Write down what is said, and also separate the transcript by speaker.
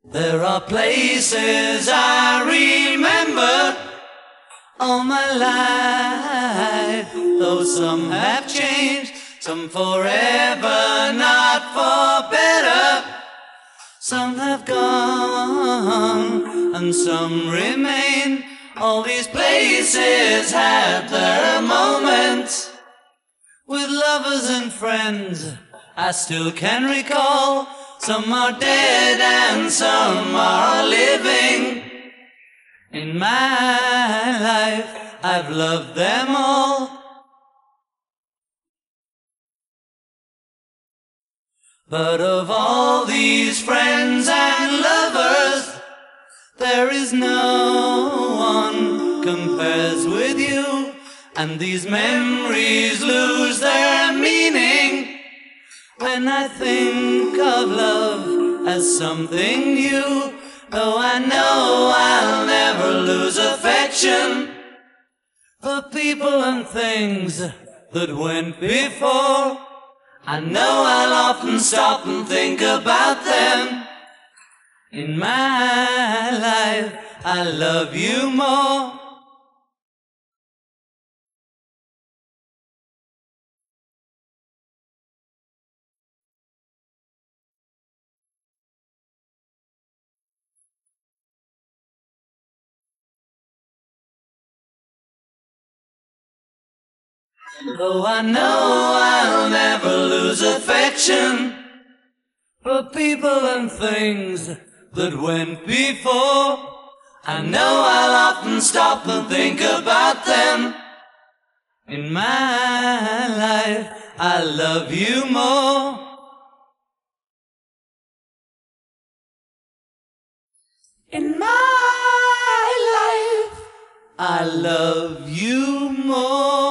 Speaker 1: There are places I remember all my life, though some have changed, some forever, not for better. Some have gone and some remain. All these places had their moments with lovers and friends I still can recall. Some are dead and some are living. In my life I've loved them all. But of all these friends and lovers, there is no one compares with you. And these memories lose their meaning when I think of love as something new. Though I know I'll never lose affection for people and things that went before. I know I'll often stop and think about them. In my life, I love you more. Though I know I'll never lose affection for people and things that went before. I know I'll often stop and think about them. In my life, I love you more. In my life, I love you more.